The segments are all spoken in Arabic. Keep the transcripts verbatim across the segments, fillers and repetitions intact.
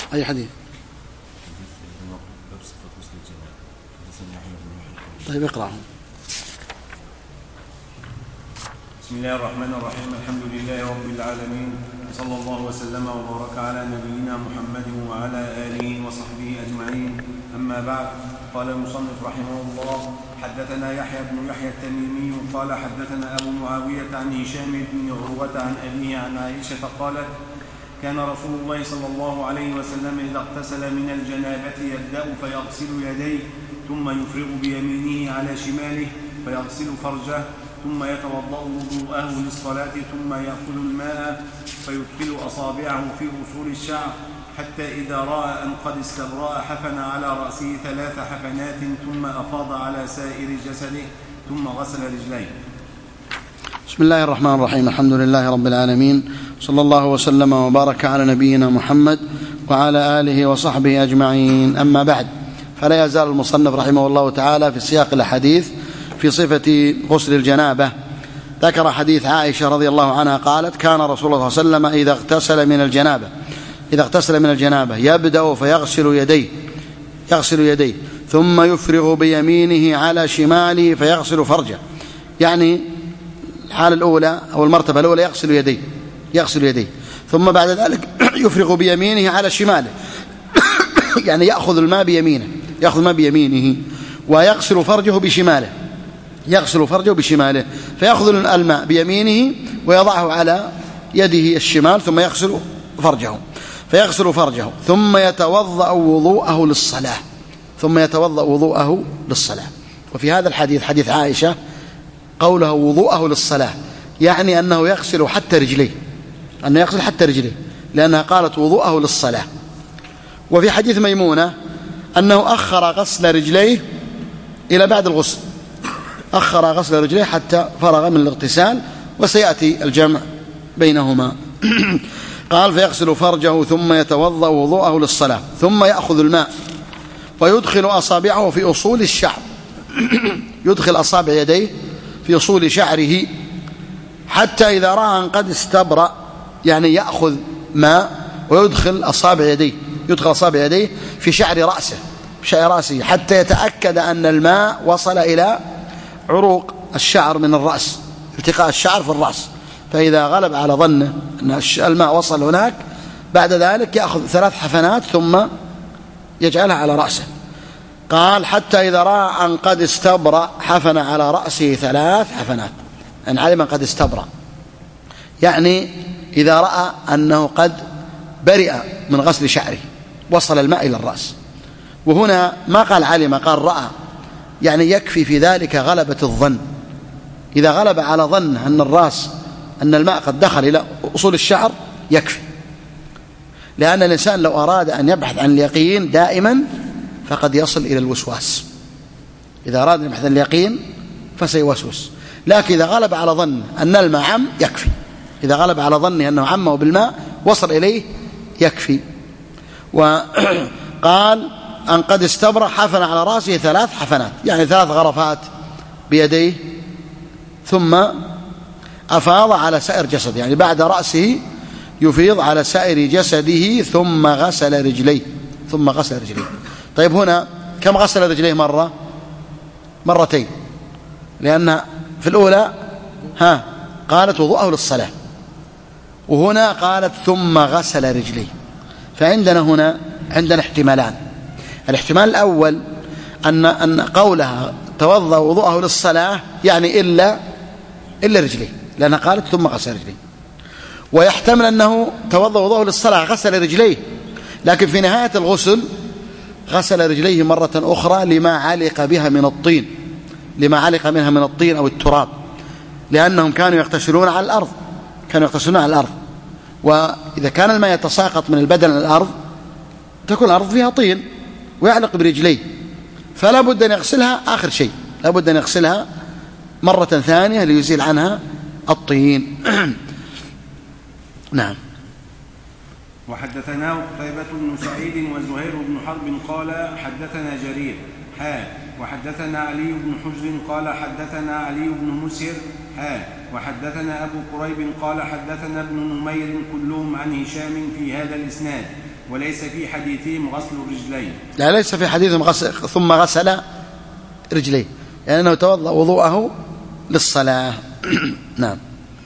أي حديث؟ طيب اقرأهم. بسم الله الرحمن الرحيم. الحمد لله رب العالمين، صلى الله وسلم وبارك على نبينا محمد وعلى آله وصحبه أجمعين. أما بعد، قال المصنف رحمه الله: حدثنا يحيى بن يحيى التميمي قال حدثنا أبو معاوية عن هشام بن عروة عن أبيه عن عائشة قالت: كان رسول الله صلى الله عليه وسلم إذا اغتسل من الجنابة يبدأ فيغسل يديه ثم يفرغ بيمينه على شماله فيغسل فرجه ثم يتوضأ وضوءه للصلاة ثم يأخذ الماء فيدخل أصابعه في أصول الشعر حتى إذا رأى أن قد استبرأ حفن على رأسه ثلاث حفنات ثم أفاض على سائر جسده ثم غسل رجليه. بسم الله الرحمن الرحيم. الحمد لله رب العالمين، صلى الله وسلم وبارك على نبينا محمد وعلى آله وصحبه أجمعين. أما بعد، فلا يزال المصنف رحمه الله تعالى في سياق الحديث في صفة غسل الجنابة. ذكر حديث عائشة رضي الله عنها قالت: كان رسول الله صلى الله عليه وسلم إذا اغتسل من الجنابة إذا اغتسل من الجنابة يبدأ فيغسل يديه يغسل يديه ثم يفرغ بيمينه على شماله فيغسل فرجه. يعني الحالة الأولى أو المرتبة الأولى يغسل يديه يغسل يديه ثم بعد ذلك يفرغ بيمينه على شماله يعني يأخذ الماء بيمينه يأخذ الماء بيمينه ويغسل فرجه بشماله يغسل فرجه بشماله فيأخذ الماء بيمينه ويضعه على يده الشمال ثم يغسل فرجه فيغسل فرجه ثم يتوضأ وضوءه للصلاة ثم يتوضأ وضوءه للصلاة. وفي هذا الحديث حديث عائشة قوله وضوءه للصلاة يعني أنه يغسل حتى رجليه أنه يغسل حتى رجليه لأنها قالت وضوءه للصلاة. وفي حديث ميمونة أنه أخر غسل رجليه إلى بعد الغسل أخر غسل رجليه حتى فرغ من الاغتسال، وسيأتي الجمع بينهما. قال: فيغسل فرجه ثم يتوضأ وضوءه للصلاة ثم يأخذ الماء ويدخل أصابعه في أصول الشعر يدخل أصابع يديه في أصول شعره حتى إذا رأى أن قد استبرأ، يعني يأخذ ماء ويدخل أصابع يديه يدخل أصابع يديه في شعر رأسه في شعر رأسه حتى يتأكد أن الماء وصل إلى عروق الشعر من الرأس، التقاء الشعر في الرأس. فإذا غلب على ظنه أن الماء وصل هناك بعد ذلك يأخذ ثلاث حفنات ثم يجعلها على رأسه. قال: حتى إذا رأى أن قد استبرأ حفن على رأسه ثلاث حفنات، أن علم قد استبرأ يعني إذا رأى أنه قد برئ من غسل شعره وصل الماء إلى الرأس. وهنا ما قال علم، قال رأى، يعني يكفي في ذلك غلبة الظن. إذا غلب على ظن أن الرأس أن الماء قد دخل إلى أصول الشعر يكفي، لأن الإنسان لو أراد أن يبحث عن اليقين دائما فقد يصل إلى الوسواس. إذا أراد أن يبحث عن اليقين فسيوسوس، لكن إذا غلب على ظن أن الماء عم يكفي. إذا غلب على ظنه أنه عمه بالماء وصل إليه يكفي. وقال أن قد استبرأ حفن على رأسه ثلاث حفنات، يعني ثلاث غرفات بيديه ثم أفاض على سائر جسده، يعني بعد رأسه يفيض على سائر جسده ثم غسل رجليه ثم غسل رجليه. طيب هنا كم غسل رجليه؟ مرة مرتين، لأن في الأولى ها قالت وضوءه للصلاة، وهنا قالت ثم غسل رجليه. فعندنا هنا عندنا احتمالان. الاحتمال الأول أن أن قولها توضأ وضوءه للصلاة يعني إلا إلا رجليه، لأنها قالت ثم غسل رجليه. ويحتمل أنه توضأ وضوءه للصلاة غسل رجليه، لكن في نهاية الغسل غسل رجليه مرة أخرى لما علق بها من الطين لما علق منها من الطين أو التراب، لأنهم كانوا يغتسلون على الأرض كانوا يغتسلون على الأرض وإذا كان الماء يتساقط من البدن على الأرض تكون الأرض فيها طين ويعلق برجليه، فلا بد أن يغسلها آخر شيء، لا بد أن يغسلها مرة ثانية ليزيل عنها الطين. نعم. وحدثنا قتيبة بن سعيد وزهير بن حرب قال حدثنا جرير حا وحدثنا علي بن حجر قال حدثنا علي بن مسهر حا وحدثنا أبو كريب قال حدثنا ابن نمير كلهم عن هشام في هذا الإسناد وليس في حديثهم غسل الرجلين. لا ليس في حديثهم غسل ثم غسل رجليه، لأنه يعني توضأ وضوءه للصلاة. نعم.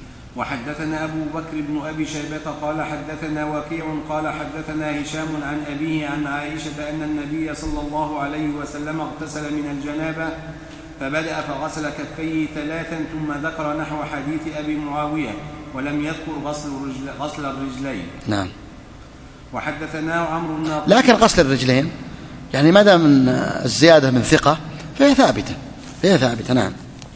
وحدثنا أبو بكر بن أبي شيبة قال حدثنا وكيع قال حدثنا هشام عن أبيه عن عائشة أن النبي صلى الله عليه وسلم اغتسل من الجنابة فبدأ فغسل كفيه ثلاثا ثم ذكر نحو حديث أبي معاوية ولم يذكر غسل, الرجل غسل الرجلين. نعم. وحدثنا عمرو الناقد. لكن غسل الرجلين يعني ما دام الزيادة من ثقة فهي ثابتة فهي ثابتة. نعم.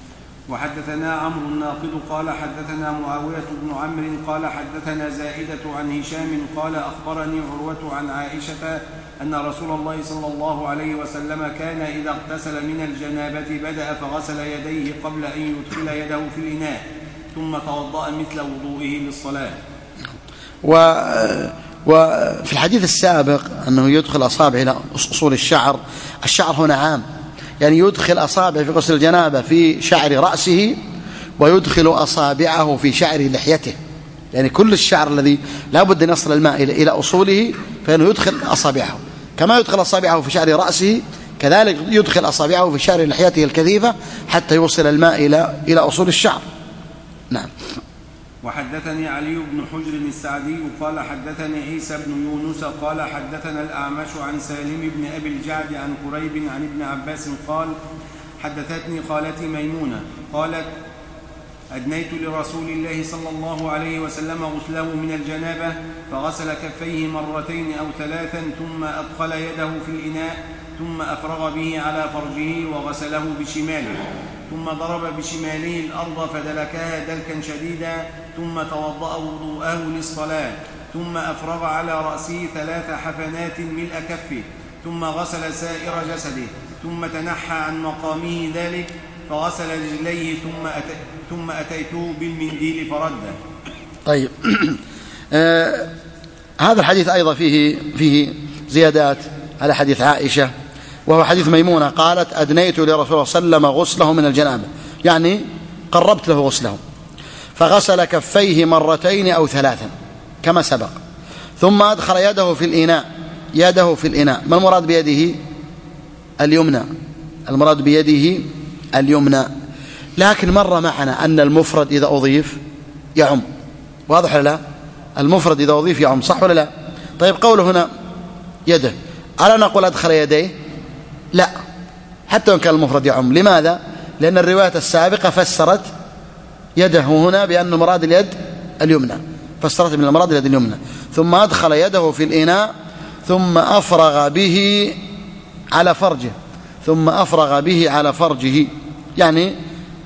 وحدثنا عمرو الناقد قال حدثنا معاوية بن عمرو قال حدثنا زائدة عن هشام قال أخبرني عروة عن عائشة أن رسول الله صلى الله عليه وسلم كان إذا اغتسل من الجنابة بدأ فغسل يديه قبل أن يدخل يده في الإناء ثم توضأ مثل وضوئه للصلاة. و... وفي الحديث السابق أنه يدخل أصابعه إلى أصول الشعر. الشعر هنا عام، يعني يدخل أصابعه في غسل الجنابة في شعر رأسه ويدخل أصابعه في شعر لحيته، يعني كل الشعر الذي لا بد أن يصل الماء إلى أصوله فإنه يدخل أصابعه، كما يدخل أصابعه في شعر رأسه كذلك يدخل أصابعه في شعر لحيته الكثيفة حتى يوصل الماء إلى إلى أصول الشعر. نعم. وحدثني علي بن حجر السعدي قال حدثني عيسى بن يونس قال حدثنا الأعمش عن سالم بن أبي الجعد عن قريب عن ابن عباس قال حدثتني خالتي ميمونة قالت أدنيت لرسول الله صلى الله عليه وسلم غسله من الجنابة فغسل كفيه مرتين أو ثلاثا ثم أدخل يده في الإناء ثم أفرغ به على فرجه وغسله بشماله ثم ضرب بشماله الأرض فدلكها دلكا شديدا ثم توضأ وضوءه للصلاة ثم أفرغ على رأسه ثلاث حفنات ملء كفه ثم غسل سائر جسده ثم تنحى عن مقامه ذلك فغسل رجليه ثم, أتي ثم أتيته بالمنديل فرده. طيب. آه هذا الحديث أيضا فيه, فيه زيادات على حديث عائشة، وهو حديث ميمونة قالت أدنيت لرسول الله صلى الله عليه وسلم غسله من الجنابة، يعني قربت له غسله فغسل كفيه مرتين أو ثلاثا كما سبق ثم أدخل يده في الإناء يده في الإناء ما المراد بيده؟ اليمنى المراد بيده اليمنى. لكن مر معنا أن المفرد إذا أضيف يعم، واضح ولا لا؟ المفرد إذا أضيف يعم، صح ولا لا؟ طيب قوله هنا يده، ألا نقول أدخل يديه؟ لا، حتى وإن كان المفرد يعم. لماذا؟ لأن الرواية السابقة فسرت يده هنا بأن مراد اليد اليمنى، فسرت من المراد اليد اليمنى. ثم أدخل يده في الإناء ثم أفرغ به على فرجه ثم أفرغ به على فرجه، يعني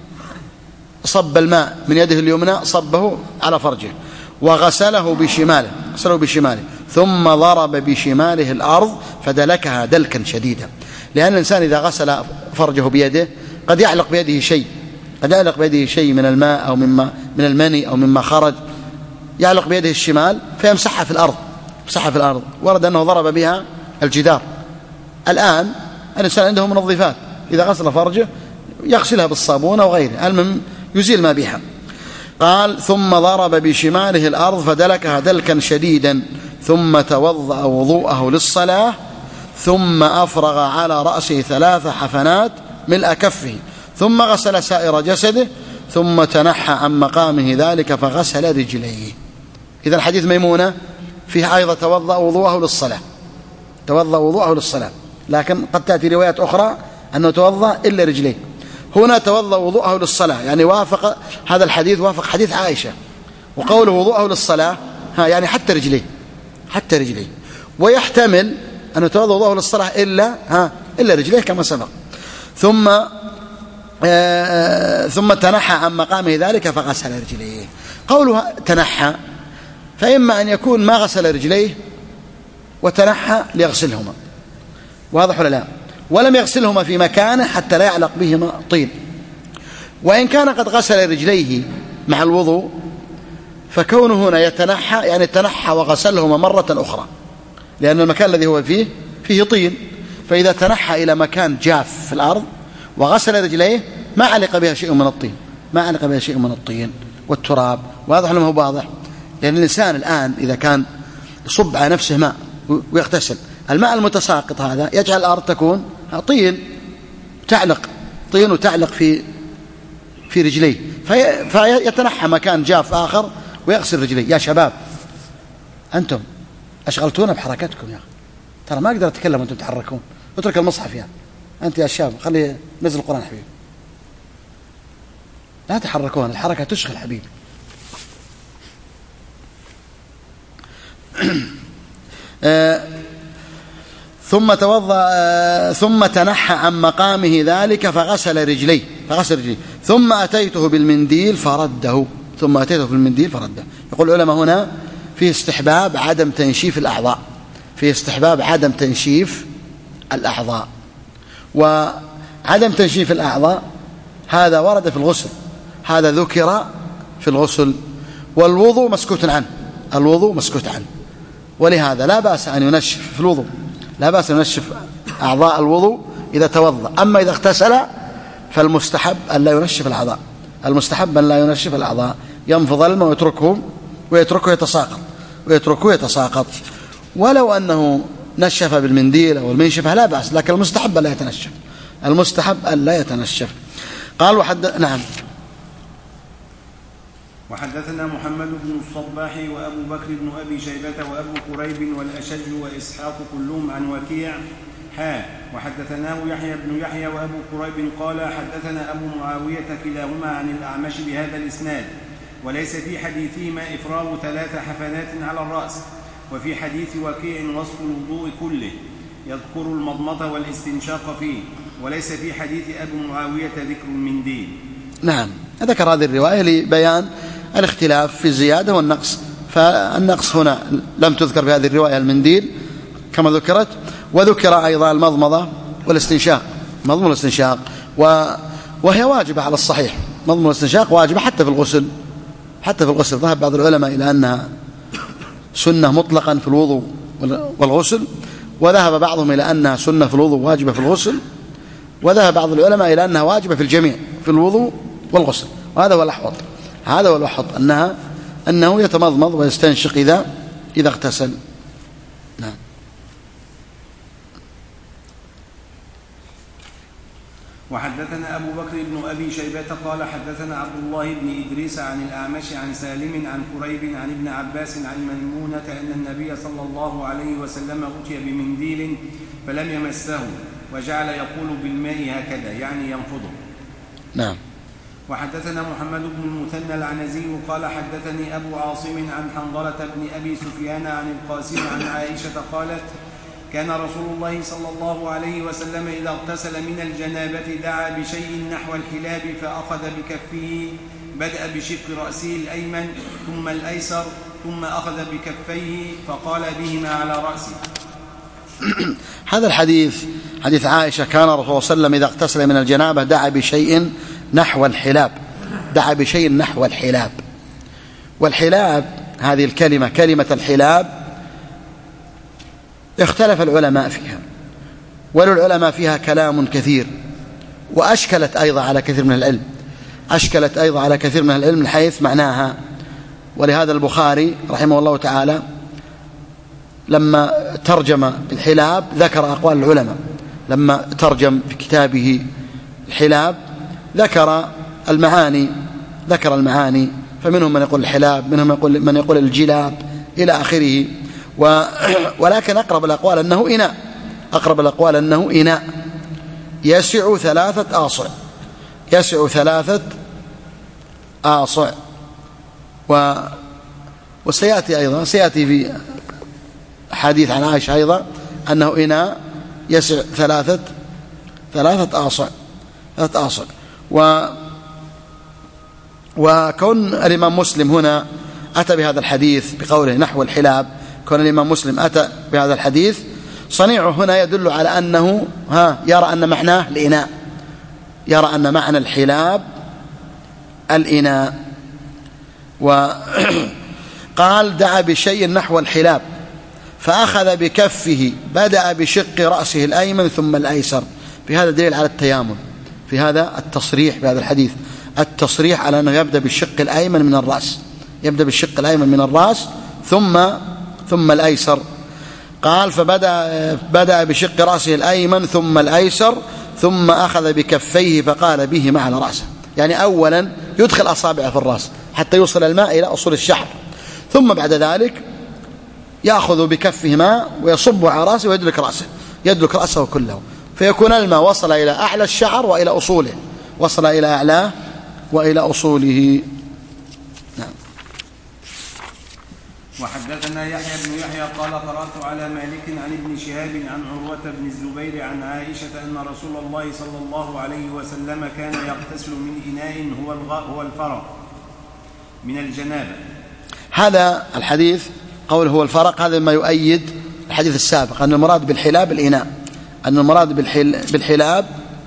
صب الماء من يده اليمنى صبه على فرجه وغسله بشماله غسله بشماله ثم ضرب بشماله الأرض فدلكها دلكا شديدا. لأن الإنسان إذا غسل فرجه بيده قد يعلق بيده شيء قد يعلق بيده شيء من الماء أو مما من المني أو مما خرج، يعلق بيده الشمال فيمسحها في الأرض يمسحها في الأرض ورد أنه ضرب بها الجدار. الآن الإنسان عنده منظفات، إذا غسل فرجه يغسلها بالصابون أو غيره، المهم يزيل ما بها. قال ثم ضرب بشماله الأرض فدلكها دلكا شديدا ثم توضأ وضوءه للصلاة ثم أفرغ على رأسه ثلاث حفنات ملء كفه ثم غسل سائر جسده ثم تنحى عن مقامه ذلك فغسل رجليه. إذا حديث ميمونة فيه أيضا توضأ وضوءه للصلاة توضأ وضوءه للصلاة لكن قد تأتي روايات أخرى أنه توضأ إلا رجليه. هنا توضأ وضوءه للصلاة، يعني وافق هذا الحديث وافق حديث عائشة، وقوله وضوءه للصلاة ها يعني حتى رجليه حتى رجليه ويحتمل أن يتوضأ وضوءه للصلاة إلا ها إلا رجليه كما سبق. ثم آه ثم تنحى عن مقامه ذلك فغسل رجليه. قوله تنحى فإما أن يكون ما غسل رجليه وتنحى ليغسلهما، واضح ولا لا؟ ولم يغسلهما في مكانه حتى لا يعلق بهما طين. وإن كان قد غسل رجليه مع الوضوء فكونه هنا يتنحى يعني تنحى وغسلهما مرة أخرى، لأن المكان الذي هو فيه فيه طين، فإذا تنحى إلى مكان جاف في الأرض وغسل رجليه ما علق بها شيء من الطين ما علق بها شيء من الطين والتراب. واضح ولا ما هو واضح؟ لأن الإنسان الآن إذا كان يصب على نفسه ماء ويغتسل. الماء المتساقط هذا يجعل الأرض تكون طين تعلق طين وتعلق في في رجليه، في فيتنحى مكان جاف آخر ويغسل رجليه. يا شباب أنتم أشغلتونا بحركتكم يا أخي، ترى ما أقدر أتكلم وأنتم تتحركون. اترك المصحف يا أنت يا شاب، خلي نزل القرآن حبيبي، لا تحركون، الحركة تشغل حبيبي. آه ثم توضأ آه ثم تنحى عن مقامه ذلك فغسل رجليه فغسل رجليه ثم أتيته بالمنديل فرده ثم أتيته بالمنديل فرده. يقول العلماء هنا في استحباب عدم تنشيف الأعضاء، في استحباب عدم تنشيف الأعضاء. وعدم تنشيف الأعضاء هذا ورد في الغسل، هذا ذكر في الغسل، والوضوء مسكوت عنه، الوضوء مسكوت عنه، ولهذا لا بأس أن ينشف في الوضوء، لا بأس أن ينشف أعضاء الوضوء إذا توضأ. أما إذا اغتسل فالمستحب أن لا ينشف الأعضاء، المستحب أن لا ينشف الأعضاء، ينفض الماء ويتركه ويتركه يتساقط ويتركه يتساقط ولو أنه نشف بالمنديل أو المنشفة لا بأس، لكن المستحب أن لا يتنشف، المستحب أن لا يتنشف. قال وحد نعم. وحدثنا محمد بن الصباح وأبو بكر بن أبي شيبة وأبو قريب والأشج وإسحاق كلهم عن وكيع حا وحدثناه يحيى بن يحيى وأبو قريب قال حدثنا أبو معاوية كلاهما عن الأعمش بهذا الإسناد، وليس في حديثهما إفراغ ثلاث حفنات على الرأس، وفي حديث وكيع وصف الوضوء كله يذكر المضمضة والاستنشاق فيه، وليس في حديث أبو معاوية ذكر المنديل. نعم، ذكر هذه الرواية لبيان الاختلاف في الزيادة والنقص، فالنقص هنا لم تذكر في هذه الرواية المنديل كما ذكرت، وذكر أيضا المضمضة والاستنشاق، مضمضة والاستنشاق وهي واجبة على الصحيح، مضمضة والاستنشاق واجبة حتى في الغسل، حتى في الغسل. ذهب بعض العلماء إلى أنها سنة مطلقا في الوضوء والغسل، وذهب بعضهم إلى أنها سنة في الوضوء واجبة في الغسل، وذهب بعض العلماء إلى أنها واجبة في الجميع في الوضوء والغسل، وهذا هو الأحوط، هذا هو الأحوط أنها أنه يتمضمض ويستنشق إذا إذا اغتسل. نعم. وحدثنا أبو بكر بن أبي شيبة قال حدثنا عبد الله بن إدريس عن الأعمش عن سالم عن قريب عن ابن عباس عن ميمونة أن النبي صلى الله عليه وسلم أتي بمنديل فلم يمسه وجعل يقول بالماء هكذا يعني ينفضه. نعم. وحدثنا محمد بن المثنى العنزي قال حدثني أبو عاصم عن حنظلة بن أبي سفيان عن القاسم عن عائشة قالت كان رسول الله صلى الله عليه وسلم إذا اغتسل من الجنابة دعا بشيء نحو الحلاب فأخذ بكفه، بدأ بشق رأسه الأيمن ثم الأيسر ثم أخذ بكفيه فقال بهما على رأسه. هذا الحديث حديث عائشة كان رسول الله صلى الله عليه وسلم إذا اغتسل من الجنابة دعا بشيء نحو الحلاب، دعا بشيء نحو الحلاب. والحلاب هذه الكلمة كلمة الحلاب اختلف العلماء فيها، وللعلماء فيها كلام كثير، وأشكلت أيضا على كثير من العلم، أشكلت أيضا على كثير من العلم من حيث معناها. ولهذا البخاري رحمه الله تعالى لما ترجم الحلاب ذكر أقوال العلماء، لما ترجم في كتابه الحلاب ذكر المعاني، ذكر المعاني، فمنهم من يقول الحلاب، منهم يقول من يقول الجلاب إلى آخره. و... ولكن أقرب الأقوال أنه إناء، أقرب الأقوال أنه إناء يسع ثلاثة آصع، يسع ثلاثة آصع. و... وسيأتي أيضا سيأتي في حديث عن عائشة أيضا أنه إناء يسع ثلاثة ثلاثة آصع ثلاثة آصع. و... وكون الإمام مسلم هنا أتى بهذا الحديث بقوله نحو الحلاب، كون الإمام مسلم أتى بهذا الحديث صنيعه هنا يدل على أنه ها يرى أن معناه الإناء، يرى أن معنى الحلاب الإناء. وقال دعا بشيء نحو الحلاب فأخذ بكفه، بدأ بشق رأسه الأيمن ثم الأيسر. في هذا دليل على التيامن، في هذا التصريح بهذا الحديث، التصريح على أنه يبدأ بالشق الأيمن من الرأس، يبدأ بالشق الأيمن من الرأس ثم ثم الأيسر. قال فبدأ بدأ بشق رأسه الأيمن ثم الأيسر ثم أخذ بكفيه فقال بهما على رأسه، يعني أولا يدخل أصابعه في الرأس حتى يوصل الماء إلى أصول الشعر، ثم بعد ذلك يأخذ بكفه ماء ويصبه على رأسه ويدلك رأسه يدلك رأسه كله، فيكون الماء وصل إلى أعلى الشعر وإلى أصوله، وصل إلى أعلاه وإلى أصوله. نعم. وحدثنا يحيى بن يحيى قال قرأت على مالك عن ابن شهاب عن عروة بن الزبير عن عائشة أن رسول الله صلى الله عليه وسلم كان يغتسل من إناء هو هو الفرق من الجنابة. هذا الحديث قول هو الفرق، هذا ما يؤيد الحديث السابق أن المراد بالحلاب الإناء، أن المراد بالحلاب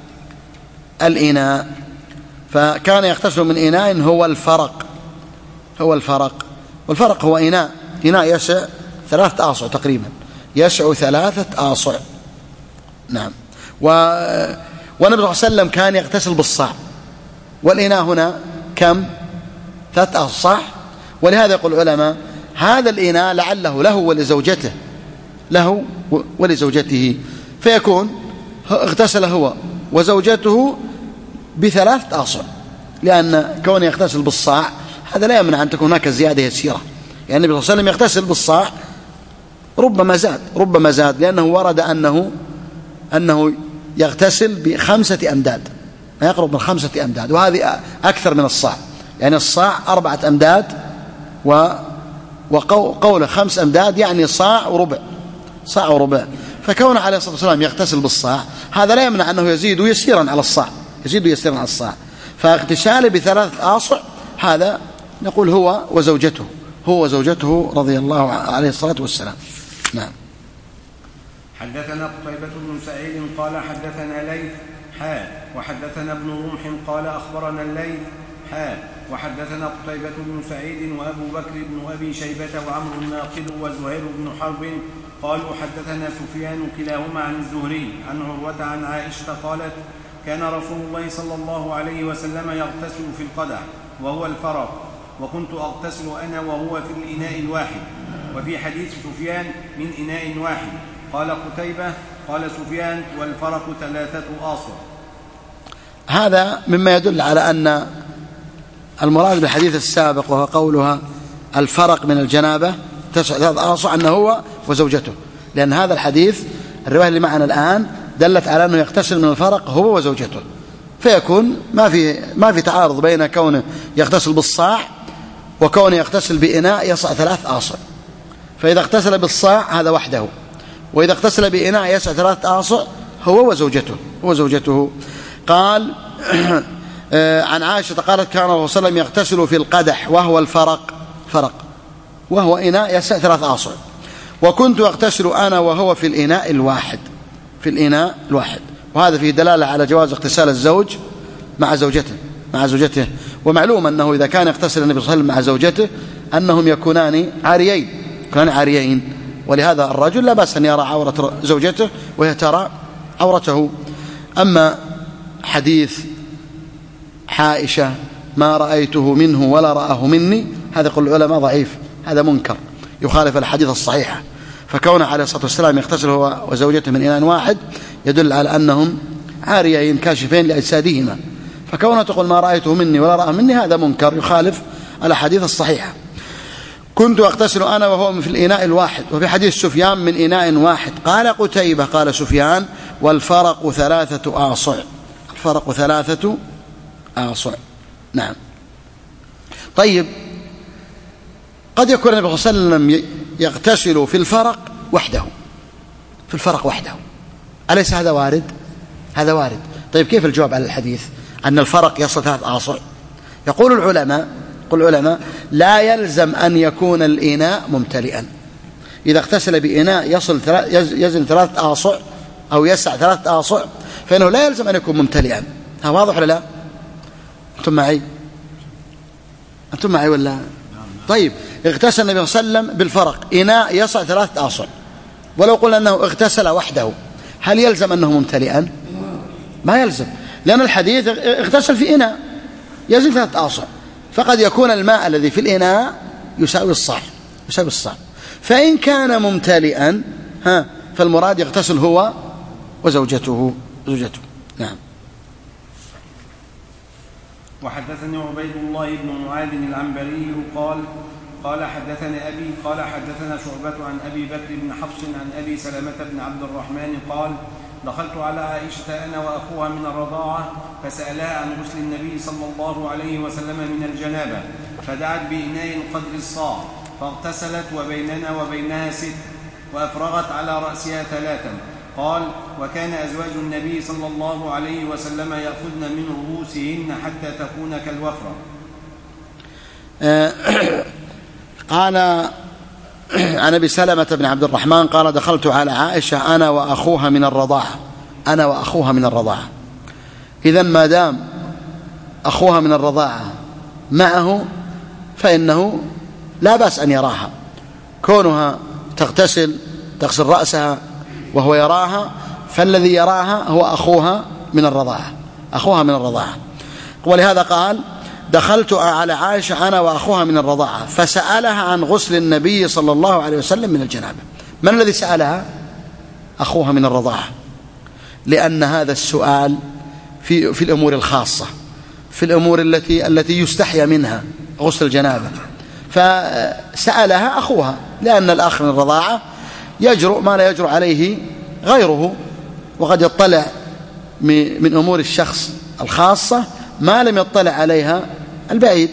الإناء، فكان يغتسل من إناء هو الفرق هو الفرق والفرق هو إناء إناء يسع ثلاثة آصع تقريبا، يسع ثلاثة آصع. نعم. و... والنبي صلى الله عليه وسلم كان يغتسل بالصاع، والإناء هنا كم؟ ثلاثة آصع. ولهذا يقول العلماء هذا الإناء لعله له ولزوجته له ولزوجته، فيكون اغتسل هو وزوجته بثلاثة آصع، لأن كونه يغتسل بالصاع هذا لا يمنع أن تكون هناك زيادة يسيرة، يعني النبي صلى الله عليه وسلم يغتسل بالصاع ربما زاد ربما زاد لأنه ورد أنه أنه يغتسل بخمسة أمداد، ما يقرب من خمسة أمداد، وهذه أكثر من الصاع، يعني الصاع أربعة أمداد و وقوله خمس أمداد يعني صاع وربع صاع وربع، فكون عليه الصلاة والسلام يغتسل بالصاع هذا لا يمنع أنه يزيد يسيرا على الصاع يزيد يسيرا على الصاع، فاغتساله بثلاثة آصع هذا نقول هو وزوجته هو وزوجته رضي الله عليه الصلاة والسلام. نعم. حدثنا قتيبة بن سعيد قال حدثنا ليث حا وحدثنا ابن رمح قال أخبرنا الليث حا وحدثنا قتيبة بن سعيد وأبو بكر بن أبي شيبة وعمرو الناقد وزهير بن حرب قالوا حدثنا سفيان كلاهما عن الزهري عن عروة عن عائشة قالت كان رسول الله صلى الله عليه وسلم يغتسل في القدح وهو الفرق، وكنت أغتسل أنا وهو في الإناء الواحد. وفي حديث سفيان من إناء واحد. قال قتيبة قال سفيان والفرق ثلاثة آصع. هذا مما يدل على أن المراد بالحديث السابق وهو قولها الفرق من الجنابة تسع ثلاثة آصع أنه هو وزوجته، لأن هذا الحديث الرواية اللي معنا الآن دلت على أنه يغتسل من الفرق هو وزوجته، فيكون ما في ما في تعارض بين كونه يغتسل بالصاع وكونه يغتسل بإناء يسع ثلاث آصع، فإذا اغتسل بالصاع هذا وحده، وإذا اغتسل بإناء يسع ثلاث آصع هو وزوجته هو زوجته. قال عن عائشة قالت كان الرسول صلى الله عليه وسلم يغتسل في القدح وهو الفرق فرق وهو إناء يسع ثلاث آصع، وكنت أغتسل أنا وهو في الإناء الواحد في الإناء الواحد وهذا فيه دلالة على جواز اغتسال الزوج مع زوجته مع زوجته ومعلوم أنه إذا كان يغتسل النبي صلى الله عليه وسلم مع زوجته أنهم يكونان عاريين يكونان عاريين ولهذا الرجل لا بأس أن يرى عورة زوجته وهي ترى عورته. أما حديث عائشة ما رأيته منه ولا رآه مني هذا يقول العلماء ضعيف، هذا منكر يخالف الحديث الصحيحة، فكونه عليه الصلاة والسلام يغتسل هو وزوجته من إناء واحد يدل على أنهم عاريين كاشفين لأجسادهما، فكونه تقول ما رأيته مني ولا رآه مني هذا منكر يخالف الحديث الصحيحة. كنت أغتسل أنا وهو في الإناء الواحد. وفي حديث سفيان من إناء واحد. قال قتيبة قال سفيان والفرق ثلاثة آصع الفرق ثلاثة آصع. نعم. طيب قد يكون النبي صلى الله عليه وسلم يغتسل في الفرق وحده في الفرق وحده أليس هذا وارد؟ هذا وارد. طيب كيف الجواب على الحديث أن الفرق يصل ثلاث آصع؟ يقول العلماء يقول العلماء لا يلزم أن يكون الإناء ممتلئا. إذا اغتسل بإناء يصل يزن ثلاث آصع أو يسع ثلاث آصع فإنه لا يلزم أن يكون ممتلئا. ها واضح ولا لا؟ أنتم معي؟ أنتم معي ولا؟ طيب اغتسل النبي صلى الله عليه وسلم بالفرق إناء يسع ثلاث آصع، ولو قلنا أنه اغتسل وحده هل يلزم أنه ممتلئا؟ ما يلزم، لأن الحديث اغتسل في إناء يزن ثلاث آصع، فقد يكون الماء الذي في الإناء يساوي الصاع يساوي الصاع، فإن كان ممتلئا ها فالمراد يغتسل هو وزوجته زوجته. نعم. وحدثني عبيد الله بن معاذ العنبري قال قال حدثني أبي قال حدثنا شعبة عن أبي بكر بن حفص عن أبي سلمة بن عبد الرحمن قال دخلت على عائشة أنا وأخوها من الرضاعة فسألها عن غسل النبي صلى الله عليه وسلم من الجنابة فدعت بإناء قدر الصاع فاغتسلت وبيننا وبينها ست وأفرغت على رأسها ثلاثا. قال وكان أزواج النبي صلى الله عليه وسلم يأخذن من رؤوسهن حتى تكون كالوفرة. قال عن أبي سلمة بن عبد الرحمن قال دخلت على عائشة أنا وأخوها من الرضاعة أنا وأخوها من الرضاعة. إذن ما دام أخوها من الرضاعة معه فإنه لا بأس أن يراها، كونها تغتسل تغسل رأسها وهو يراها، فالذي يراها هو أخوها من الرضاعة أخوها من الرضاعة. ولهذا قال دخلت على عائشة أنا وأخوها من الرضاعة فسألها عن غسل النبي صلى الله عليه وسلم من الجنابة. من الذي سألها؟ أخوها من الرضاعة، لأن هذا السؤال في في الأمور الخاصة، في الأمور التي التي يستحيا منها غسل الجنابة، فسألها أخوها، لأن الأخ من الرضاعة يجرؤ ما لا يجرؤ عليه غيره، وقد يطلع من أمور الشخص الخاصة ما لم يطلع عليها البعيد.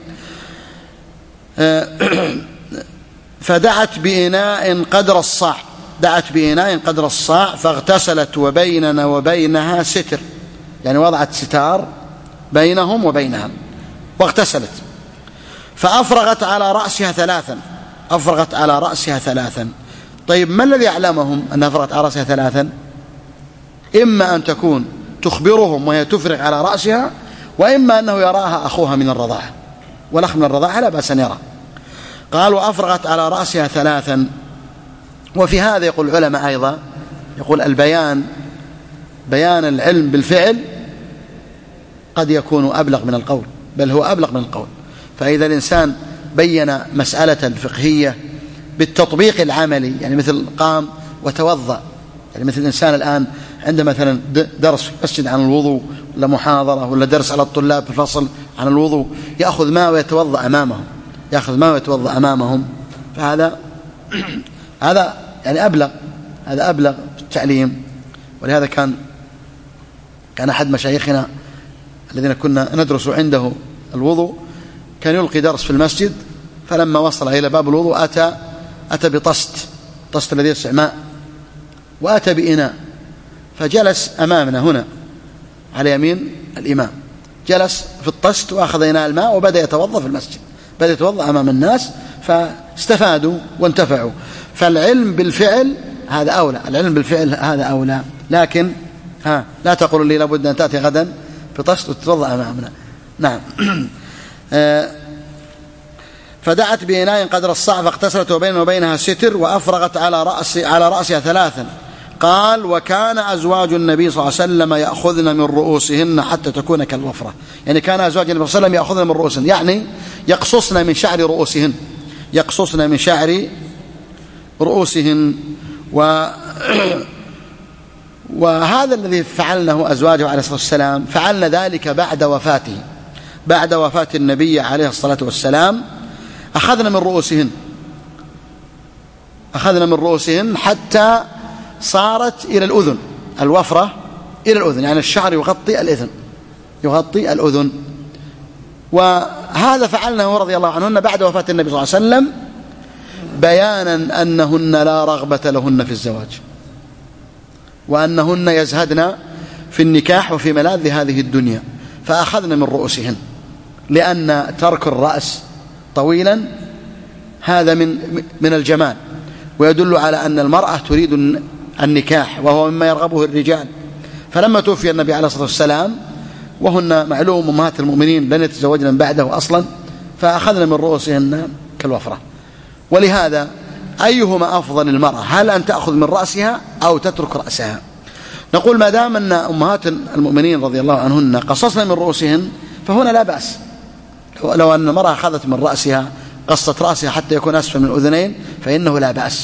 فدعت بإناء قدر الصاع دعت بإناء قدر الصاع فاغتسلت وبيننا وبينها ستر، يعني وضعت ستار بينهم وبينها واغتسلت. فأفرغت على رأسها ثلاثا أفرغت على رأسها ثلاثا طيب ما الذي يعلمهم أنها أفرغت على رأسها ثلاثا؟ إما أن تكون تخبرهم وهي تفرغ على رأسها، وإما أنه يراها أخوها من الرضاعة، والأخ من الرضاعة لا بأس أن يرى. قال وأفرغت على رأسها ثلاثا. وفي هذا يقول العلماء أيضا، يقول البيان بيان العلم بالفعل قد يكون أبلغ من القول، بل هو أبلغ من القول. فإذا الإنسان بين مسألة فقهية بالتطبيق العملي، يعني مثل قام وتوضأ، يعني مثل الإنسان الآن عنده مثلا درس في مسجد عن الوضوء ولا محاضرة ولا درس على الطلاب في الفصل عن الوضوء، يأخذ ماء ويتوضأ أمامهم يأخذ ماء ويتوضأ أمامهم فهذا هذا يعني أبلغ هذا أبلغ في التعليم. ولهذا كان كان أحد مشايخنا الذين كنا ندرس عنده الوضوء كان يلقي درس في المسجد، فلما وصل إلى باب الوضوء أتى أتى بطست طست الذي يسع ماء، وأتى بإناء، فجلس أمامنا هنا على يمين الإمام، جلس في الطست وأخذ إناء الماء وبدأ يتوضأ في المسجد، بدأ يتوضأ أمام الناس فاستفادوا وانتفعوا. فالعلم بالفعل هذا أولى العلم بالفعل هذا أولى. لكن ها لا تقول لي لابد أن تأتي غدا في طست وتتوضأ أمامنا. نعم. فدعت بإناء قدر الصاع فاغتسلت وبينه وبينها ستر وأفرغت على رأس على رأسها ثلاثا. قال وكان أزواج النبي صلى الله عليه وسلم يأخذن من رؤوسهن حتى تكون كالوفرة، يعني كان أزواج النبي صلى الله عليه وسلم يأخذن من رؤوسهن، يعني يقصصن من شعر رؤوسهن يقصصن من شعر رؤوسهن و وهذا الذي فعلنه أزواجه عليه الصلاة والسلام، فعلن ذلك بعد وفاته بعد وفاة النبي عليه الصلاة والسلام. أخذنا من رؤوسهن أخذنا من رؤوسهن حتى صارت إلى الأذن، الوفرة إلى الأذن، يعني الشعر يغطي الأذن يغطي الأذن. وهذا فعلناه رضي الله عنهن بعد وفاة النبي صلى الله عليه وسلم بيانا أنهن لا رغبة لهن في الزواج، وأنهن يزهدن في النكاح وفي ملاذ هذه الدنيا، فأخذنا من رؤوسهن، لأن ترك الرأس طويلا هذا من من الجمال، ويدل على أن المرأة تريد النكاح وهو مما يرغبه الرجال. فلما توفي النبي عليه الصلاة والسلام وهن معلوم أمهات المؤمنين لن يتزوجن من بعده أصلا، فأخذنا من رؤوسهن كالوفرة. ولهذا أيهما أفضل المرأة، هل أن تأخذ من رأسها أو تترك رأسها؟ نقول ما دام أن أمهات المؤمنين رضي الله عنهن قصصنا من رؤوسهن فهنا لا بأس. لو أن المرأة أخذت من رأسها قصت رأسها حتى يكون أسفل من الأذنين فإنه لا بأس.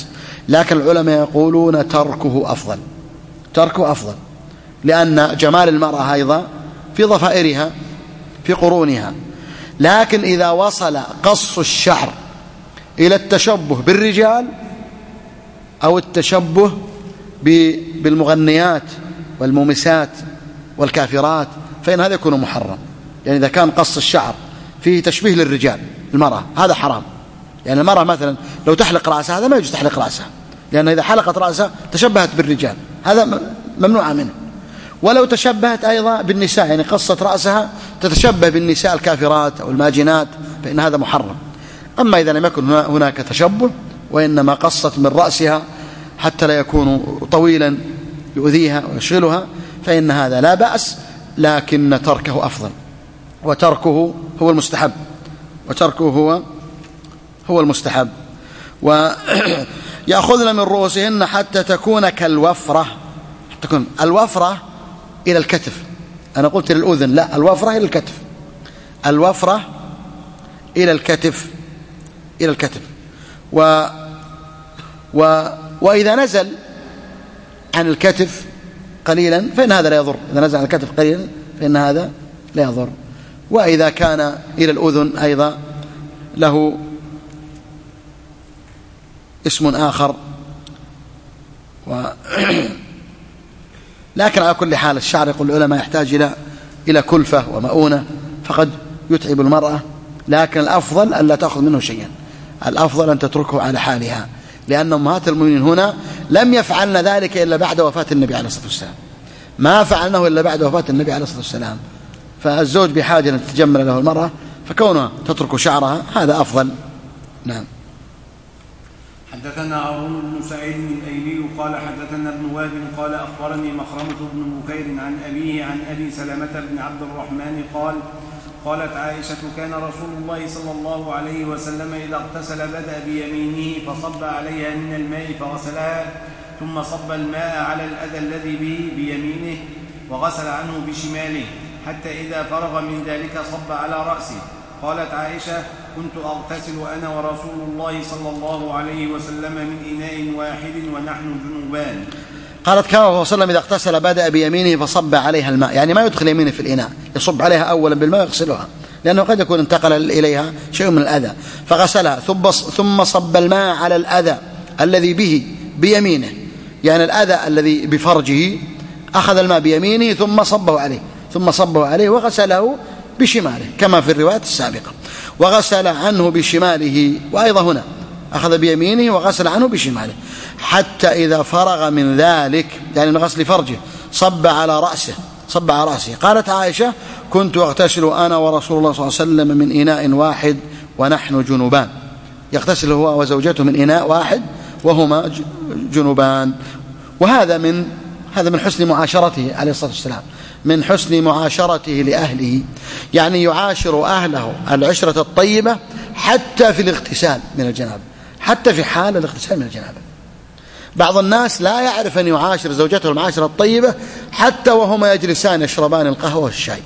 لكن العلماء يقولون تركه أفضل، تركه أفضل، لأن جمال المرأة أيضا في ضفائرها في قرونها. لكن إذا وصل قص الشعر إلى التشبه بالرجال أو التشبه بالمغنيات والمومسات والكافرات فإن هذا يكون محرم. يعني إذا كان قص الشعر فيه تشبيه للرجال المرأة هذا حرام. يعني المرأة مثلا لو تحلق رأسها هذا ما يجوز تحلق رأسها، لأن إذا حلقت رأسها تشبهت بالرجال، هذا ممنوع منه. ولو تشبهت أيضا بالنساء، يعني قصت رأسها تتشبه بالنساء الكافرات أو الماجنات، فإن هذا محرم. أما إذا لم يكن هناك تشبه وإنما قصت من رأسها حتى لا يكون طويلا يؤذيها ويشغلها فإن هذا لا بأس، لكن تركه أفضل، وتركه هو المستحب، وتركه هو هو المستحب. ويأخذن من رؤوسهن حتى تكون كالوفرة، تكون الوفرة إلى الكتف، أنا قلت للأذن، لا، الوفرة إلى الكتف، الوفرة إلى الكتف إلى الكتف و و وإذا نزل عن الكتف قليلا فإن هذا لا يضر، إذا نزل عن الكتف قليلا فإن هذا لا يضر. وإذا كان إلى الأذن أيضا له اسم آخر و لكن على كل حال الشعر يقول العلماء يحتاج إلى إلى كلفة ومؤونة، فقد يتعب المرأة، لكن الأفضل أن لا تأخذ منه شيئا، الأفضل أن تتركه على حالها، لأن أمهات المؤمنين هنا لم يفعلن ذلك إلا بعد وفاة النبي عليه الصلاة والسلام، ما فعلناه إلا بعد وفاة النبي عليه الصلاة والسلام. فالزوج بحاجة أن تتجمل له المرأة، فكونها تترك شعرها هذا أفضل. نعم. حدثنا هارون بن سعيد الأيلي قال حدثنا ابن وهب قال أخبرني مخرمة بن بكير عن أبيه عن أبي سلمة بن عبد الرحمن قال قالت عائشة كان رسول الله صلى الله عليه وسلم إذا اغتسل بدأ بيمينه فصب عليها من الماء فغسلها، ثم صب الماء على الأذى الذي به بيمينه وغسل عنه بشماله، حتى إذا فرغ من ذلك صب على رأسه. قالت عائشة كنت أغتسل أنا ورسول الله صلى الله عليه وسلم من إناء واحد ونحن جنوبان. قالت كان صلى الله عليه وسلم إذا اغتسل بدأ بيمينه فصب عليها الماء، يعني ما يدخل يمينه في الإناء، يصب عليها أولا بالماء ويغسلها، لأنه قد يكون انتقل إليها شيء من الأذى، فغسلها ثم صب الماء على الأذى الذي به بيمينه، يعني الأذى الذي بفرجه أخذ الماء بيمينه ثم صبه عليه ثم صبه عليه وغسله بشماله كما في الرواية السابقة، وغسل عنه بشماله، وأيضا هنا أخذ بيمينه وغسل عنه بشماله، حتى إذا فرغ من ذلك يعني من غسل فرجه صب على رأسه صب على رأسه. قالت عائشة كنت أغتسل أنا ورسول الله صلى الله عليه وسلم من إناء واحد ونحن جنوبان، يغتسل هو وزوجته من إناء واحد وهما جنوبان. وهذا من هذا من حسن معاشرته عليه الصلاة والسلام، من حسن معاشرته لأهله، يعني يعاشر أهله العشرة الطيبة حتى في الاغتسال من الجنابة، حتى في حال الاغتسال من الجنابة. بعض الناس لا يعرف أن يعاشر زوجته المعاشرة الطيبة حتى وهما يجلسان يشربان القهوة والشاي،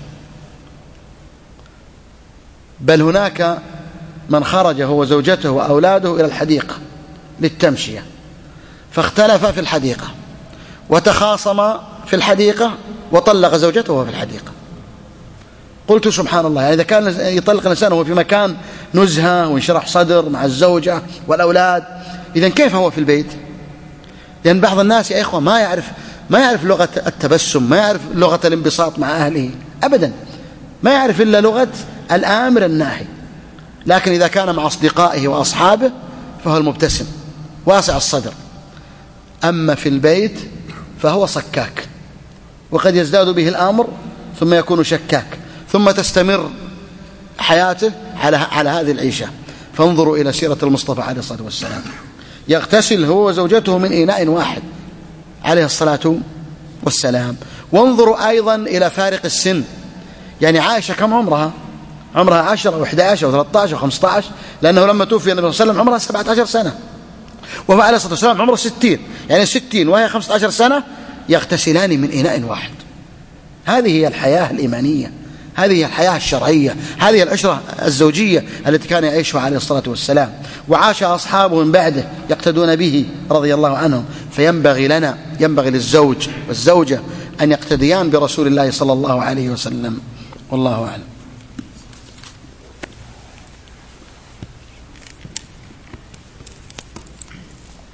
بل هناك من خرج هو زوجته وأولاده إلى الحديقة للتمشية، فاختلف في الحديقة وتخاصم في الحديقة وطلق زوجته وهو في الحديقة. قلت سبحان الله، يعني إذا كان يطلق الإنسان وهو في مكان نزهة وانشرح صدر مع الزوجة والأولاد، إذن كيف هو في البيت؟ لأن يعني بعض الناس يا إخوة ما يعرف ما يعرف لغة التبسم، ما يعرف لغة الانبساط مع أهله أبدا، ما يعرف إلا لغة الآمر الناهي. لكن إذا كان مع أصدقائه وأصحابه فهو المبتسم واسع الصدر، أما في البيت فهو صكاك، وقد يزداد به الأمر ثم يكون شكاك، ثم تستمر حياته على على هذه العيشة. فانظروا إلى سيرة المصطفى عليه الصلاة والسلام، يغتسل هو وزوجته من إناء واحد عليه الصلاة والسلام. وانظروا أيضا إلى فارق السن، يعني عائشة كم عمرها؟ عمرها عشر أو إحدى عشر أو ثلاثة عشر أو خمسة عشر، لأنه لما توفي النبي صلى الله عليه وسلم عمرها سبعة عشر سنة، وهو عليه الصلاة والسلام عمره ستين، يعني ستين وهي خمسة عشر سنة، يغتسلان من إناء واحد. هذه هي الحياة الإيمانية، هذه الحياة الشرعية، هذه العشرة الزوجية التي كان يعيشها عليه الصلاة والسلام، وعاش أصحابه من بعده يقتدون به رضي الله عنهم. فينبغي لنا، ينبغي للزوج والزوجة أن يقتديان برسول الله صلى الله عليه وسلم، والله أعلم.